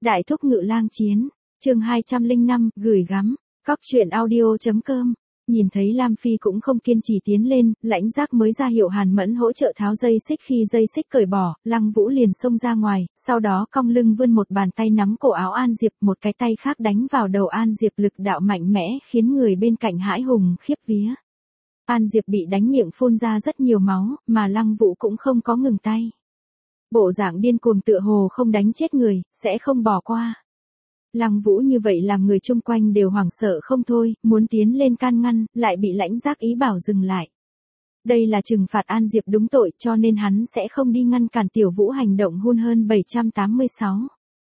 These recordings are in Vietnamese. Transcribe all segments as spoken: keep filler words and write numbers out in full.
Đại thúc ngự lang chiến, chương hai trăm lẻ năm, gửi gắm, cóc truyện audio.com. Nhìn thấy Lam Phi cũng không kiên trì tiến lên, Lãnh Giác mới ra hiệu Hàn Mẫn hỗ trợ tháo dây xích. Khi dây xích cởi bỏ, Lăng Vũ liền xông ra ngoài, sau đó cong lưng vươn một bàn tay nắm cổ áo An Diệp, một cái tay khác đánh vào đầu An Diệp, lực đạo mạnh mẽ khiến người bên cạnh hãi hùng khiếp vía. An Diệp bị đánh miệng phun ra rất nhiều máu, mà Lăng Vũ cũng không có ngừng tay. Bộ dạng điên cuồng tựa hồ không đánh chết người, sẽ không bỏ qua. Lăng Vũ như vậy làm người chung quanh đều hoảng sợ không thôi, muốn tiến lên can ngăn, lại bị Lãnh Giác ý bảo dừng lại. Đây là trừng phạt An Diệp đúng tội, cho nên hắn sẽ không đi ngăn cản Tiểu Vũ hành động hôn hơn bảy trăm tám mươi sáu.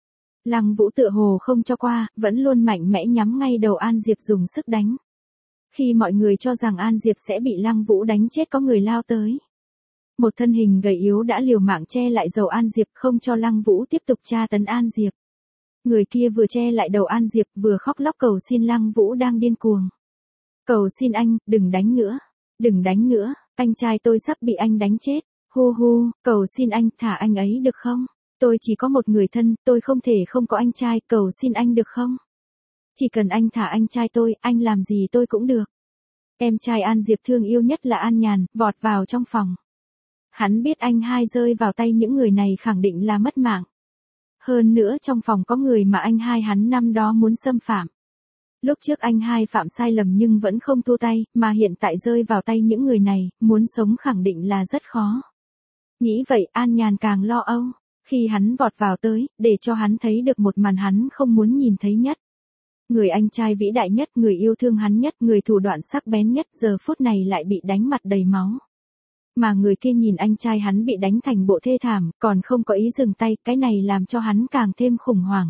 Lăng Vũ tựa hồ không cho qua, vẫn luôn mạnh mẽ nhắm ngay đầu An Diệp dùng sức đánh. Khi mọi người cho rằng An Diệp sẽ bị Lăng Vũ đánh chết, có người lao tới. Một thân hình gầy yếu đã liều mạng che lại đầu An Diệp, không cho Lăng Vũ tiếp tục tra tấn An Diệp. Người kia vừa che lại đầu An Diệp vừa khóc lóc cầu xin Lăng Vũ đang điên cuồng. Cầu xin anh, đừng đánh nữa, đừng đánh nữa, anh trai tôi sắp bị anh đánh chết, hu hu, cầu xin anh, thả anh ấy được không? Tôi chỉ có một người thân, tôi không thể không có anh trai, cầu xin anh được không? Chỉ cần anh thả anh trai tôi, anh làm gì tôi cũng được. Em trai An Diệp thương yêu nhất là An Nhàn, vọt vào trong phòng. Hắn biết anh hai rơi vào tay những người này khẳng định là mất mạng. Hơn nữa trong phòng có người mà anh hai hắn năm đó muốn xâm phạm. Lúc trước anh hai phạm sai lầm nhưng vẫn không thua tay, mà hiện tại rơi vào tay những người này, muốn sống khẳng định là rất khó. Nghĩ vậy An Nhàn càng lo âu, khi hắn vọt vào tới, để cho hắn thấy được một màn hắn không muốn nhìn thấy nhất. Người anh trai vĩ đại nhất, người yêu thương hắn nhất, người thủ đoạn sắc bén nhất, giờ phút này lại bị đánh mặt đầy máu. Mà người kia nhìn anh trai hắn bị đánh thành bộ thê thảm, còn không có ý dừng tay, cái này làm cho hắn càng thêm khủng hoảng.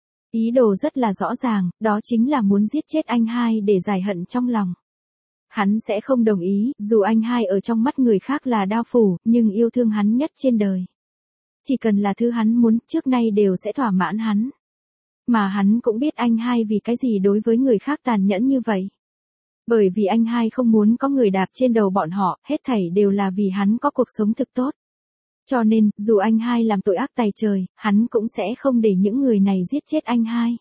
Ý đồ rất là rõ ràng, đó chính là muốn giết chết anh hai để giải hận trong lòng. Hắn sẽ không đồng ý, dù anh hai ở trong mắt người khác là đao phủ, nhưng yêu thương hắn nhất trên đời. Chỉ cần là thứ hắn muốn, trước nay đều sẽ thỏa mãn hắn. Mà hắn cũng biết anh hai vì cái gì đối với người khác tàn nhẫn như vậy. Bởi vì anh hai không muốn có người đạp trên đầu bọn họ, hết thảy đều là vì hắn có cuộc sống thực tốt. Cho nên, dù anh hai làm tội ác tày trời, hắn cũng sẽ không để những người này giết chết anh hai.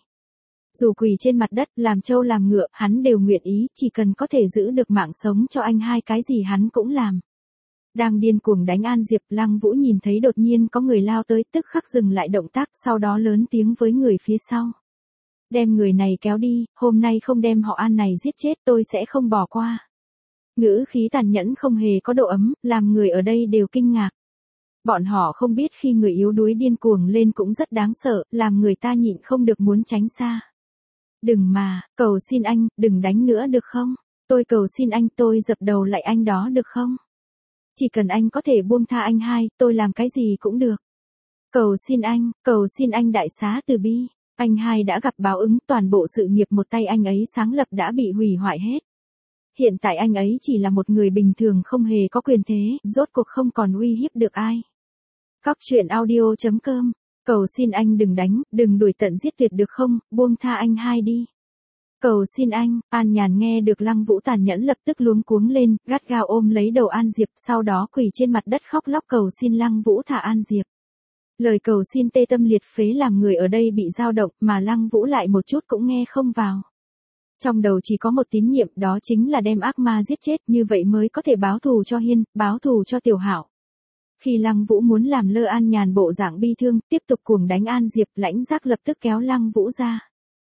Dù quỳ trên mặt đất, làm trâu làm ngựa, hắn đều nguyện ý, chỉ cần có thể giữ được mạng sống cho anh hai, cái gì hắn cũng làm. Đang điên cuồng đánh An Diệp, Lăng Vũ nhìn thấy đột nhiên có người lao tới, tức khắc dừng lại động tác, sau đó lớn tiếng với người phía sau. Đem người này kéo đi, hôm nay không đem họ An này giết chết tôi sẽ không bỏ qua. Ngữ khí tàn nhẫn không hề có độ ấm, làm người ở đây đều kinh ngạc. Bọn họ không biết khi người yếu đuối điên cuồng lên cũng rất đáng sợ, làm người ta nhịn không được muốn tránh xa. Đừng mà, cầu xin anh, đừng đánh nữa được không? Tôi cầu xin anh, tôi dập đầu lại anh đó được không? Chỉ cần anh có thể buông tha anh hai, tôi làm cái gì cũng được. Cầu xin anh, cầu xin anh đại xá từ bi. Anh hai đã gặp báo ứng, toàn bộ sự nghiệp một tay anh ấy sáng lập đã bị hủy hoại hết. Hiện tại anh ấy chỉ là một người bình thường không hề có quyền thế, rốt cuộc không còn uy hiếp được ai. Cóc truyện audio.com, cầu xin anh đừng đánh, đừng đuổi tận giết tuyệt được không, buông tha anh hai đi. Cầu xin anh, An Nhàn nghe được Lăng Vũ tàn nhẫn lập tức luống cuống lên, gắt gao ôm lấy đầu An Diệp, sau đó quỳ trên mặt đất khóc lóc cầu xin Lăng Vũ thả An Diệp. Lời cầu xin tê tâm liệt phế làm người ở đây bị dao động, mà Lăng Vũ lại một chút cũng nghe không vào. Trong đầu chỉ có một tín nhiệm, đó chính là đem ác ma giết chết, như vậy mới có thể báo thù cho Hiên, báo thù cho Tiểu Hạo. Khi Lăng Vũ muốn làm lơ An Nhàn bộ dạng bi thương, tiếp tục cuồng đánh An Diệp, Lãnh Giác lập tức kéo Lăng Vũ ra.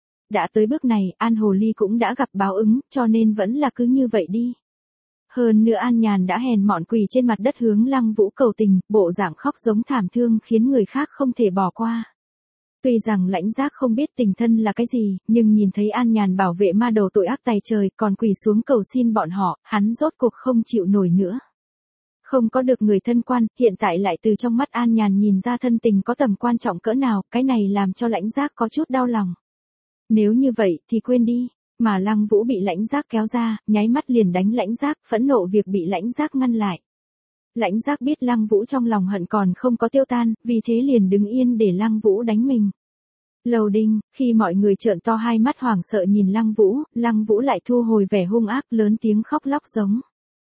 Đã tới bước này, An Hồ Ly cũng đã gặp báo ứng, cho nên vẫn là cứ như vậy đi. Hơn nữa An Nhàn đã hèn mọn quỳ trên mặt đất hướng Lăng Vũ cầu tình, bộ dạng khóc giống thảm thương khiến người khác không thể bỏ qua. Tuy rằng Lãnh Giác không biết tình thân là cái gì, nhưng nhìn thấy An Nhàn bảo vệ ma đầu tội ác tày trời còn quỳ xuống cầu xin bọn họ, hắn rốt cuộc không chịu nổi nữa. Không có được người thân quan, hiện tại lại từ trong mắt An Nhàn nhìn ra thân tình có tầm quan trọng cỡ nào, cái này làm cho Lãnh Giác có chút đau lòng. Nếu như vậy thì quên đi. Mà Lăng Vũ bị Lãnh Giác kéo ra, nháy mắt liền đánh Lãnh Giác, phẫn nộ việc bị Lãnh Giác ngăn lại. Lãnh Giác biết Lăng Vũ trong lòng hận còn không có tiêu tan, vì thế liền đứng yên để Lăng Vũ đánh mình. Lầu đinh, khi mọi người trợn to hai mắt hoảng sợ nhìn Lăng Vũ, Lăng Vũ lại thu hồi vẻ hung ác lớn tiếng khóc lóc giống.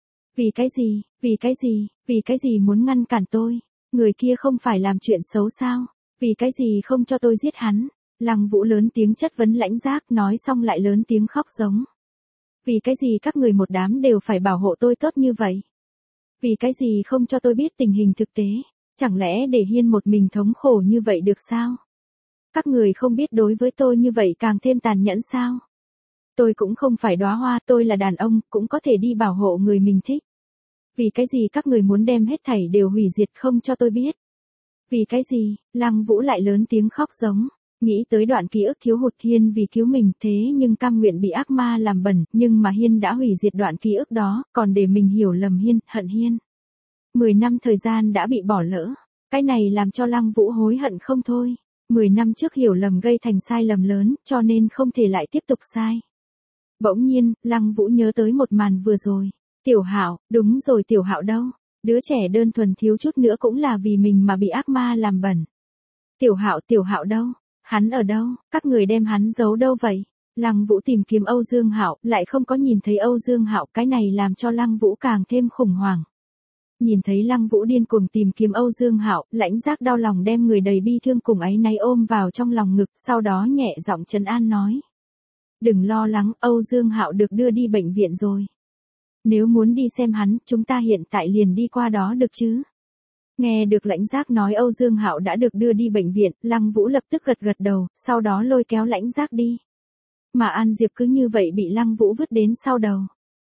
Vì cái gì, vì cái gì, vì cái gì muốn ngăn cản tôi? Người kia không phải làm chuyện xấu sao? Vì cái gì không cho tôi giết hắn? Lăng Vũ lớn tiếng chất vấn Lãnh Giác, nói xong lại lớn tiếng khóc giống. Vì cái gì các người một đám đều phải bảo hộ tôi tốt như vậy? Vì cái gì không cho tôi biết tình hình thực tế? Chẳng lẽ để Hiên một mình thống khổ như vậy được sao? Các người không biết đối với tôi như vậy càng thêm tàn nhẫn sao? Tôi cũng không phải đóa hoa, tôi là đàn ông, cũng có thể đi bảo hộ người mình thích. Vì cái gì các người muốn đem hết thảy đều hủy diệt không cho tôi biết? Vì cái gì? Lăng Vũ lại lớn tiếng khóc giống. Nghĩ tới đoạn ký ức thiếu hụt Hiên vì cứu mình thế nhưng cam nguyện bị ác ma làm bẩn, nhưng mà Hiên đã hủy diệt đoạn ký ức đó, còn để mình hiểu lầm Hiên, hận Hiên. Mười năm thời gian đã bị bỏ lỡ, cái này làm cho Lăng Vũ hối hận không thôi. Mười năm trước hiểu lầm gây thành sai lầm lớn, cho nên không thể lại tiếp tục sai. Bỗng nhiên, Lăng Vũ nhớ tới một màn vừa rồi. Tiểu Hạo, đúng rồi, Tiểu Hạo đâu? Đứa trẻ đơn thuần thiếu chút nữa cũng là vì mình mà bị ác ma làm bẩn. Tiểu Hạo, Tiểu Hạo đâu? Hắn ở đâu? Các người đem hắn giấu đâu vậy? Lăng Vũ tìm kiếm Âu Dương Hạo, lại không có nhìn thấy Âu Dương Hạo, cái này làm cho Lăng Vũ càng thêm khủng hoảng. Nhìn thấy Lăng Vũ điên cuồng tìm kiếm Âu Dương Hạo, Lãnh Giác đau lòng đem người đầy bi thương cùng áy náy ôm vào trong lòng ngực, sau đó nhẹ giọng trấn an nói: "Đừng lo lắng, Âu Dương Hạo được đưa đi bệnh viện rồi. Nếu muốn đi xem hắn, chúng ta hiện tại liền đi qua đó được chứ?" Nghe được Lãnh Giác nói Âu Dương Hạo đã được đưa đi bệnh viện, Lăng Vũ lập tức gật gật đầu, sau đó lôi kéo Lãnh Giác đi. Mà An Diệp cứ như vậy bị Lăng Vũ vứt đến sau đầu.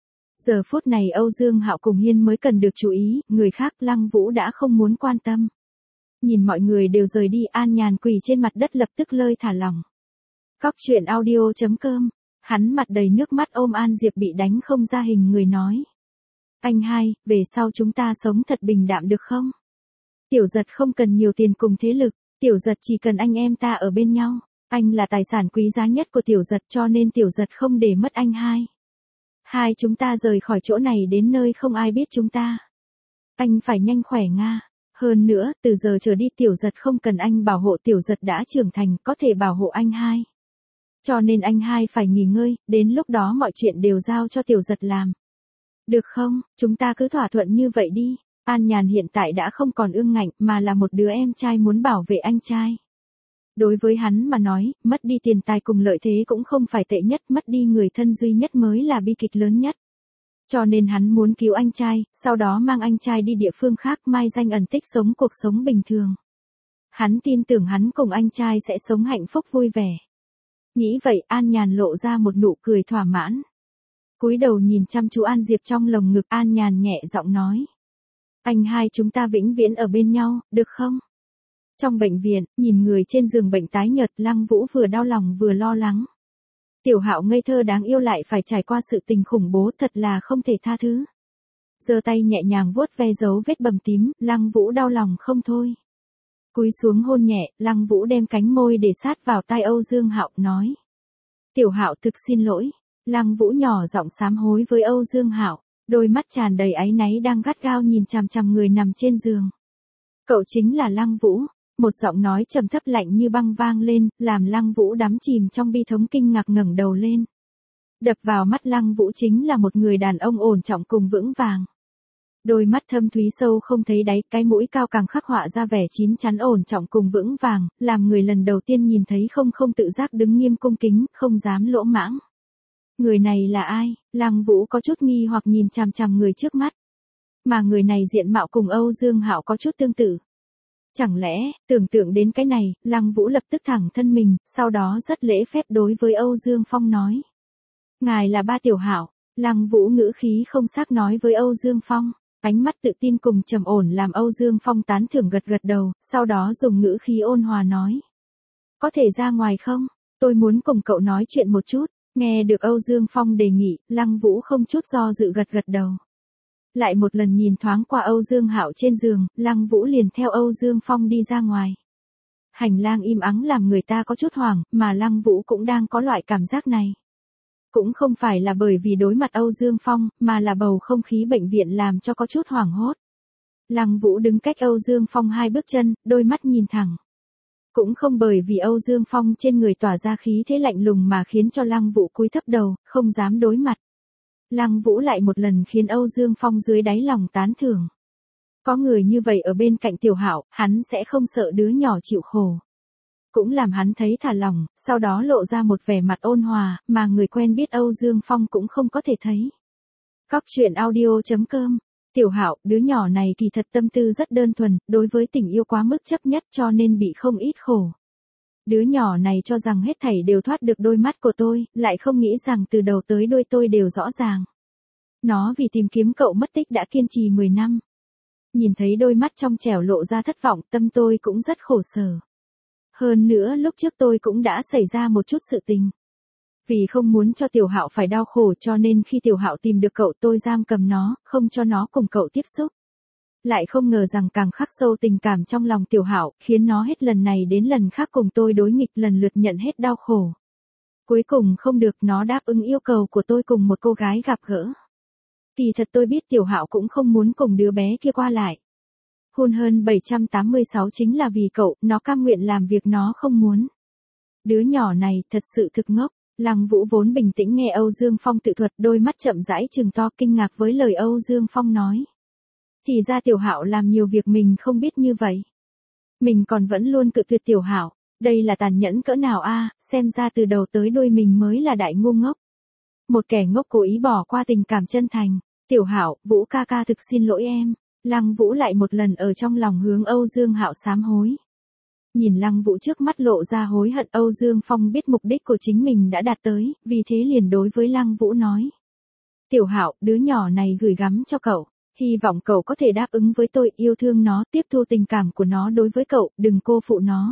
Giờ phút này Âu Dương Hạo cùng Hiên mới cần được chú ý, người khác Lăng Vũ đã không muốn quan tâm. Nhìn mọi người đều rời đi, An Nhàn quỳ trên mặt đất lập tức lơi thả lỏng. Cóc truyện audio chấm com, hắn mặt đầy nước mắt ôm An Diệp bị đánh không ra hình người nói: "Anh hai, về sau chúng ta sống thật bình đạm được không? Tiểu Giật không cần nhiều tiền cùng thế lực, Tiểu Giật chỉ cần anh em ta ở bên nhau. Anh là tài sản quý giá nhất của Tiểu Giật cho nên Tiểu Giật không để mất anh hai. Hai chúng ta rời khỏi chỗ này đến nơi không ai biết chúng ta. Anh phải nhanh khỏe Nga. Hơn nữa, từ giờ trở đi Tiểu Giật không cần anh bảo hộ, Tiểu Giật đã trưởng thành, có thể bảo hộ anh hai. Cho nên anh hai phải nghỉ ngơi, đến lúc đó mọi chuyện đều giao cho Tiểu Giật làm. Được không, chúng ta cứ thỏa thuận như vậy đi." An Nhàn hiện tại đã không còn ương ngạnh mà là một đứa em trai muốn bảo vệ anh trai. Đối với hắn mà nói, mất đi tiền tài cùng lợi thế cũng không phải tệ nhất, mất đi người thân duy nhất mới là bi kịch lớn nhất. Cho nên hắn muốn cứu anh trai, sau đó mang anh trai đi địa phương khác mai danh ẩn tích sống cuộc sống bình thường. Hắn tin tưởng hắn cùng anh trai sẽ sống hạnh phúc vui vẻ. Nghĩ vậy An Nhàn lộ ra một nụ cười thỏa mãn. Cúi đầu nhìn chăm chú An Diệp trong lồng ngực, An Nhàn nhẹ giọng nói: "Anh hai chúng ta vĩnh viễn ở bên nhau, được không?" Trong bệnh viện, nhìn người trên giường bệnh tái nhợt, Lăng Vũ vừa đau lòng vừa lo lắng. Tiểu Hạo ngây thơ đáng yêu lại phải trải qua sự tình khủng bố, thật là không thể tha thứ. Giơ tay nhẹ nhàng vuốt ve dấu vết bầm tím, Lăng Vũ đau lòng không thôi. Cúi xuống hôn nhẹ, Lăng Vũ đem cánh môi để sát vào tai Âu Dương Hạo, nói: "Tiểu Hạo thực xin lỗi." Lăng Vũ nhỏ giọng sám hối với Âu Dương Hạo, đôi mắt tràn đầy áy náy đang gắt gao nhìn chằm chằm người nằm trên giường. "Cậu chính là Lăng Vũ." Một giọng nói trầm thấp lạnh như băng vang lên, làm Lăng Vũ đắm chìm trong bi thống kinh ngạc ngẩng đầu lên. Đập vào mắt Lăng Vũ chính là một người đàn ông ổn trọng cùng vững vàng. Đôi mắt thâm thúy sâu không thấy đáy, cái mũi cao càng khắc họa ra vẻ chín chắn ổn trọng cùng vững vàng, làm người lần đầu tiên nhìn thấy không không tự giác đứng nghiêm cung kính, không dám lỗ mãng. Người này là ai? Lăng Vũ có chút nghi hoặc nhìn chằm chằm người trước mắt. Mà người này diện mạo cùng Âu Dương Hạo có chút tương tự. Chẳng lẽ, tưởng tượng đến cái này, Lăng Vũ lập tức thẳng thân mình, sau đó rất lễ phép đối với Âu Dương Phong nói: "Ngài là ba Tiểu Hạo." Lăng Vũ ngữ khí không xác nói với Âu Dương Phong, ánh mắt tự tin cùng trầm ổn làm Âu Dương Phong tán thưởng gật gật đầu, sau đó dùng ngữ khí ôn hòa nói: "Có thể ra ngoài không? Tôi muốn cùng cậu nói chuyện một chút." Nghe được Âu Dương Phong đề nghị, Lăng Vũ không chút do dự gật gật đầu. Lại một lần nhìn thoáng qua Âu Dương Hạo trên giường, Lăng Vũ liền theo Âu Dương Phong đi ra ngoài. Hành lang im ắng làm người ta có chút hoảng, mà Lăng Vũ cũng đang có loại cảm giác này. Cũng không phải là bởi vì đối mặt Âu Dương Phong, mà là bầu không khí bệnh viện làm cho có chút hoảng hốt. Lăng Vũ đứng cách Âu Dương Phong hai bước chân, đôi mắt nhìn thẳng. Cũng không bởi vì Âu Dương Phong trên người tỏa ra khí thế lạnh lùng mà khiến cho Lăng Vũ cúi thấp đầu, không dám đối mặt. Lăng Vũ lại một lần khiến Âu Dương Phong dưới đáy lòng tán thưởng. Có người như vậy ở bên cạnh Tiểu Hạo, hắn sẽ không sợ đứa nhỏ chịu khổ. cũng làm hắn thấy thả lỏng, sau đó lộ ra một vẻ mặt ôn hòa, mà người quen biết Âu Dương Phong cũng không có thể thấy. Cóc truyện audio chấm com. Tiểu Hạo, đứa nhỏ này kỳ thật tâm tư rất đơn thuần, đối với tình yêu quá mức chấp nhất cho nên bị không ít khổ. Đứa nhỏ này cho rằng hết thảy đều thoát được đôi mắt của tôi, lại không nghĩ rằng từ đầu tới đuôi tôi đều rõ ràng. Nó vì tìm kiếm cậu mất tích đã kiên trì mười năm. Nhìn thấy đôi mắt trong trẻo lộ ra thất vọng, tâm tôi cũng rất khổ sở. Hơn nữa lúc trước tôi cũng đã xảy ra một chút sự tình. Vì không muốn cho Tiểu Hạo phải đau khổ cho nên khi Tiểu Hạo tìm được cậu tôi giam cầm nó, không cho nó cùng cậu tiếp xúc. Lại không ngờ rằng càng khắc sâu tình cảm trong lòng Tiểu Hạo, khiến nó hết lần này đến lần khác cùng tôi đối nghịch lần lượt nhận hết đau khổ. Cuối cùng không được, nó đáp ứng yêu cầu của tôi cùng một cô gái gặp gỡ. Kỳ thật tôi biết Tiểu Hạo cũng không muốn cùng đứa bé kia qua lại. Hôn hơn bảy trăm tám mươi sáu chính là vì cậu, nó cam nguyện làm việc nó không muốn. Đứa nhỏ này thật sự thực ngốc. Lăng Vũ vốn bình tĩnh nghe Âu Dương Phong tự thuật, đôi mắt chậm rãi trừng to kinh ngạc với lời Âu Dương Phong nói. Thì ra Tiểu Hạo làm nhiều việc mình không biết như vậy. Mình còn vẫn luôn cự tuyệt Tiểu Hạo, đây là tàn nhẫn cỡ nào a, xem ra từ đầu tới đuôi mình mới là đại ngu ngốc. Một kẻ ngốc cố ý bỏ qua tình cảm chân thành. Tiểu Hạo, Vũ ca ca thực xin lỗi em. Lăng Vũ lại một lần ở trong lòng hướng Âu Dương Hạo sám hối. Nhìn Lăng Vũ trước mắt lộ ra hối hận, Âu Dương Phong biết mục đích của chính mình đã đạt tới, vì thế liền đối với Lăng Vũ nói. Tiểu Hạo, đứa nhỏ này gửi gắm cho cậu, hy vọng cậu có thể đáp ứng với tôi, yêu thương nó, tiếp thu tình cảm của nó đối với cậu, đừng cô phụ nó.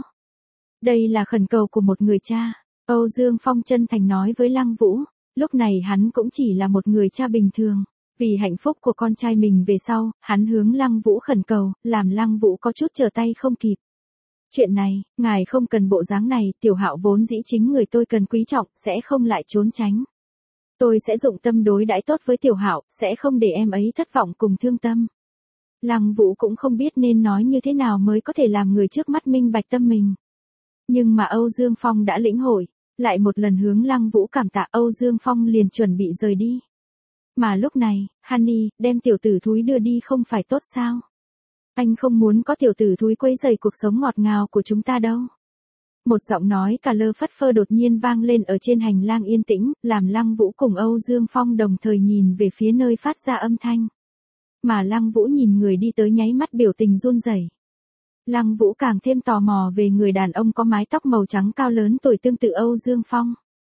Đây là khẩn cầu của một người cha, Âu Dương Phong chân thành nói với Lăng Vũ, lúc này hắn cũng chỉ là một người cha bình thường. Vì hạnh phúc của con trai mình về sau, hắn hướng Lăng Vũ khẩn cầu, làm Lăng Vũ có chút trở tay không kịp. Chuyện này, ngài không cần bộ dáng này, Tiểu Hạo vốn dĩ chính người tôi cần quý trọng, sẽ không lại trốn tránh. Tôi sẽ dụng tâm đối đãi tốt với Tiểu Hạo, sẽ không để em ấy thất vọng cùng thương tâm. Lăng Vũ cũng không biết nên nói như thế nào mới có thể làm người trước mắt minh bạch tâm mình. Nhưng mà Âu Dương Phong đã lĩnh hội, lại một lần hướng Lăng Vũ cảm tạ, Âu Dương Phong liền chuẩn bị rời đi. Mà lúc này, Honey, đem tiểu tử thúi đưa đi không phải tốt sao? Anh không muốn có tiểu tử thúi quấy rầy cuộc sống ngọt ngào của chúng ta đâu. Một giọng nói cà lơ phất phơ đột nhiên vang lên ở trên hành lang yên tĩnh, làm Lăng Vũ cùng Âu Dương Phong đồng thời nhìn về phía nơi phát ra âm thanh. Mà Lăng Vũ nhìn người đi tới nháy mắt biểu tình run rẩy. Lăng Vũ càng thêm tò mò về người đàn ông có mái tóc màu trắng cao lớn tuổi tương tự Âu Dương Phong.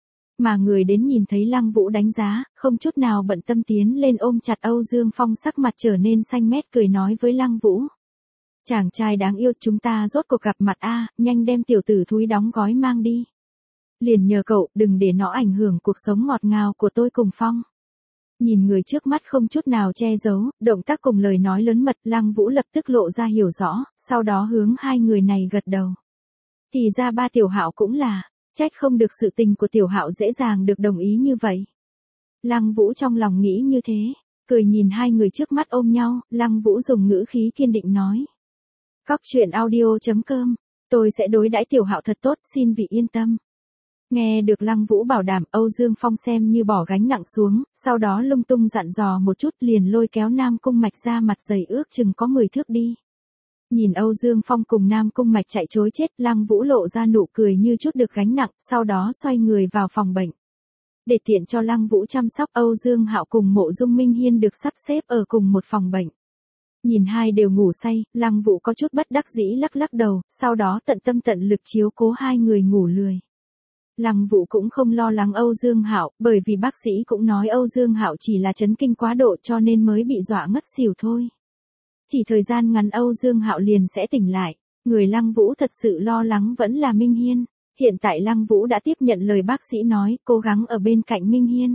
Mà người đến nhìn thấy Lăng Vũ đánh giá, không chút nào bận tâm tiến lên ôm chặt Âu Dương Phong, sắc mặt trở nên xanh mét cười nói với Lăng Vũ. Chàng trai đáng yêu, chúng ta rốt cuộc gặp mặt a, nhanh đem tiểu tử thúi đóng gói mang đi. Liền nhờ cậu, đừng để nó ảnh hưởng cuộc sống ngọt ngào của tôi cùng Phong. Nhìn người trước mắt không chút nào che giấu, động tác cùng lời nói lớn mật, Lăng Vũ lập tức lộ ra hiểu rõ, sau đó hướng hai người này gật đầu. Thì ra ba Tiểu Hạo cũng là, trách không được sự tình của Tiểu Hạo dễ dàng được đồng ý như vậy. Lăng Vũ trong lòng nghĩ như thế, cười nhìn hai người trước mắt ôm nhau, Lăng Vũ dùng ngữ khí kiên định nói. Cóc truyện audio chấm com, tôi sẽ đối đãi Tiểu Hạo thật tốt, xin vị yên tâm. Nghe được Lăng Vũ bảo đảm, Âu Dương Phong xem như bỏ gánh nặng xuống, sau đó lung tung dặn dò một chút liền lôi kéo Nam Cung Mạch ra mặt dày ước chừng có mười thước đi. Nhìn Âu Dương Phong cùng Nam Cung Mạch chạy trối chết, Lăng Vũ lộ ra nụ cười như chút được gánh nặng, sau đó xoay người vào phòng bệnh. Để tiện cho Lăng Vũ chăm sóc, Âu Dương Hạo cùng Mộ Dung Minh Hiên được sắp xếp ở cùng một phòng bệnh. Nhìn hai đều ngủ say, Lăng Vũ có chút bất đắc dĩ lắc lắc đầu, sau đó tận tâm tận lực chiếu cố hai người ngủ lười. Lăng Vũ cũng không lo lắng Âu Dương Hạo, bởi vì bác sĩ cũng nói Âu Dương Hạo chỉ là chấn kinh quá độ cho nên mới bị dọa ngất xỉu thôi. Chỉ thời gian ngắn Âu Dương Hạo liền sẽ tỉnh lại, người Lăng Vũ thật sự lo lắng vẫn là Minh Hiên. Hiện tại Lăng Vũ đã tiếp nhận lời bác sĩ nói, cố gắng ở bên cạnh Minh Hiên.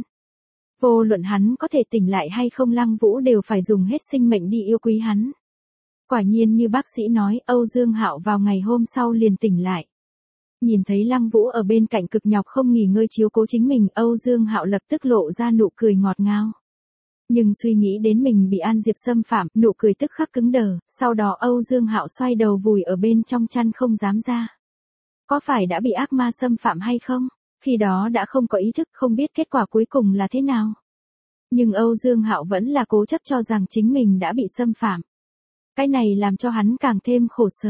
Vô luận hắn có thể tỉnh lại hay không, Lăng Vũ đều phải dùng hết sinh mệnh đi yêu quý hắn. Quả nhiên như bác sĩ nói, Âu Dương Hạo vào ngày hôm sau liền tỉnh lại. Nhìn thấy Lăng Vũ ở bên cạnh cực nhọc không nghỉ ngơi chiếu cố chính mình, Âu Dương Hạo lập tức lộ ra nụ cười ngọt ngào. Nhưng suy nghĩ đến mình bị An Diệp xâm phạm, nụ cười tức khắc cứng đờ, sau đó Âu Dương Hạo xoay đầu vùi ở bên trong chăn không dám ra. Có phải đã bị ác ma xâm phạm hay không? Khi đó đã không có ý thức, không biết kết quả cuối cùng là thế nào. Nhưng Âu Dương Hạo vẫn là cố chấp cho rằng chính mình đã bị xâm phạm. Cái này làm cho hắn càng thêm khổ sở.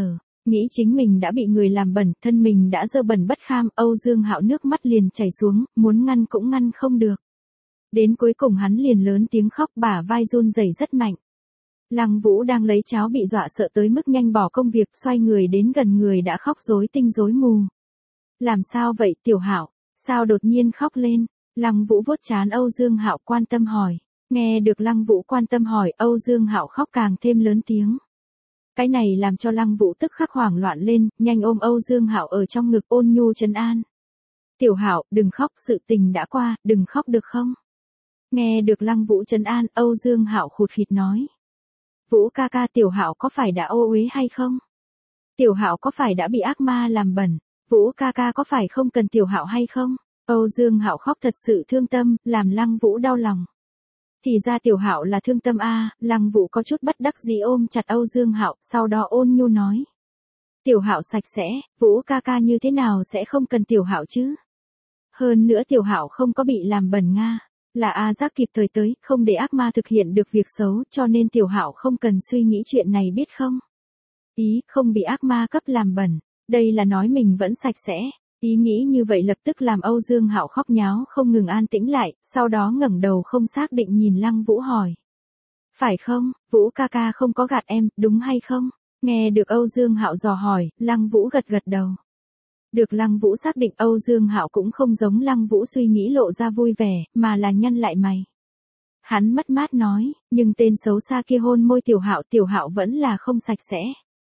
Nghĩ chính mình đã bị người làm bẩn, thân mình đã dơ bẩn bất kham, Âu Dương Hạo nước mắt liền chảy xuống, muốn ngăn cũng ngăn không được. Đến cuối cùng hắn liền lớn tiếng khóc, bả vai run rẩy rất mạnh. Lăng Vũ đang lấy cháo bị dọa sợ tới mức nhanh bỏ công việc, xoay người đến gần người đã khóc rối tinh rối mù. Làm sao vậy Tiểu Hạo, sao đột nhiên khóc lên? Lăng Vũ vuốt trán Âu Dương Hạo quan tâm hỏi. Nghe được Lăng Vũ quan tâm hỏi, Âu Dương Hạo khóc càng thêm lớn tiếng. Cái này làm cho Lăng Vũ tức khắc hoảng loạn lên, nhanh ôm Âu Dương Hạo ở trong ngực ôn nhu trấn an. Tiểu Hạo, đừng khóc, sự tình đã qua, đừng khóc được không? Nghe được Lăng Vũ trấn an, Âu Dương Hạo khụt khịt nói. Vũ ca ca, Tiểu Hạo có phải đã ô uế hay không? Tiểu Hạo có phải đã bị ác ma làm bẩn? Vũ ca ca có phải không cần Tiểu Hạo hay không? Âu Dương Hạo khóc thật sự thương tâm, làm Lăng Vũ đau lòng. Thì ra Tiểu Hạo là thương tâm a, Lăng Vũ có chút bất đắc dĩ ôm chặt Âu Dương Hạo, sau đó ôn nhu nói. Tiểu Hạo sạch sẽ, Vũ ca ca như thế nào sẽ không cần Tiểu Hạo chứ? Hơn nữa Tiểu Hạo không có bị làm bẩn nga, là A Giác kịp thời tới, không để ác ma thực hiện được việc xấu, cho nên Tiểu Hạo không cần suy nghĩ chuyện này biết không? Ý, không bị ác ma cấp làm bẩn, đây là nói mình vẫn sạch sẽ. Ý nghĩ như vậy lập tức làm Âu Dương Hạo khóc nháo không ngừng an tĩnh lại, sau đó ngẩng đầu không xác định nhìn Lăng Vũ hỏi. Phải không, Vũ ca ca không có gạt em, đúng hay không? Nghe được Âu Dương Hạo dò hỏi, Lăng Vũ gật gật đầu. Được Lăng Vũ xác định, Âu Dương Hạo cũng không giống Lăng Vũ suy nghĩ lộ ra vui vẻ, mà là nhăn lại mày. Hắn mất mát nói, nhưng tên xấu xa kia hôn môi Tiểu Hạo, Tiểu Hạo vẫn là không sạch sẽ.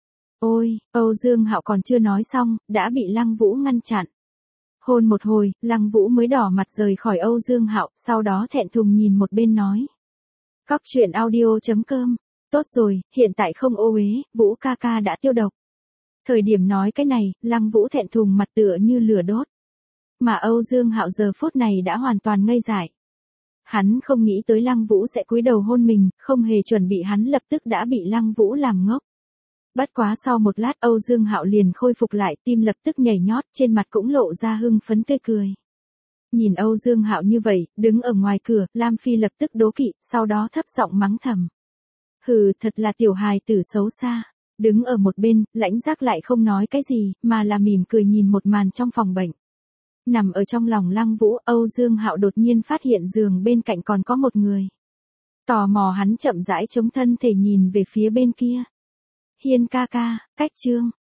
Ôi, Âu Dương Hạo còn chưa nói xong, đã bị Lăng Vũ ngăn chặn. Hôn một hồi, Lăng Vũ mới đỏ mặt rời khỏi Âu Dương Hạo, sau đó thẹn thùng nhìn một bên nói. Cóc truyện audio chấm com. Tốt rồi, hiện tại không ô uế, Vũ ca ca đã tiêu độc. Thời điểm nói cái này, Lăng Vũ thẹn thùng mặt tựa như lửa đốt. Mà Âu Dương Hạo giờ phút này đã hoàn toàn ngây dại. Hắn không nghĩ tới Lăng Vũ sẽ cúi đầu hôn mình, không hề chuẩn bị, hắn lập tức đã bị Lăng Vũ làm ngốc. Bất quá sau một lát Âu Dương Hạo liền khôi phục lại, tim lập tức nhảy nhót, trên mặt cũng lộ ra hưng phấn tươi cười. Nhìn Âu Dương Hạo như vậy, đứng ở ngoài cửa, Lam Phi lập tức đố kỵ, sau đó thấp giọng mắng thầm. Hừ, thật là tiểu hài tử xấu xa. Đứng ở một bên, Lãnh Giác lại không nói cái gì, mà là mỉm cười nhìn một màn trong phòng bệnh. Nằm ở trong lòng Lăng Vũ, Âu Dương Hạo đột nhiên phát hiện giường bên cạnh còn có một người. Tò mò hắn chậm rãi chống thân thể nhìn về phía bên kia. Hiên ca ca, cách chương.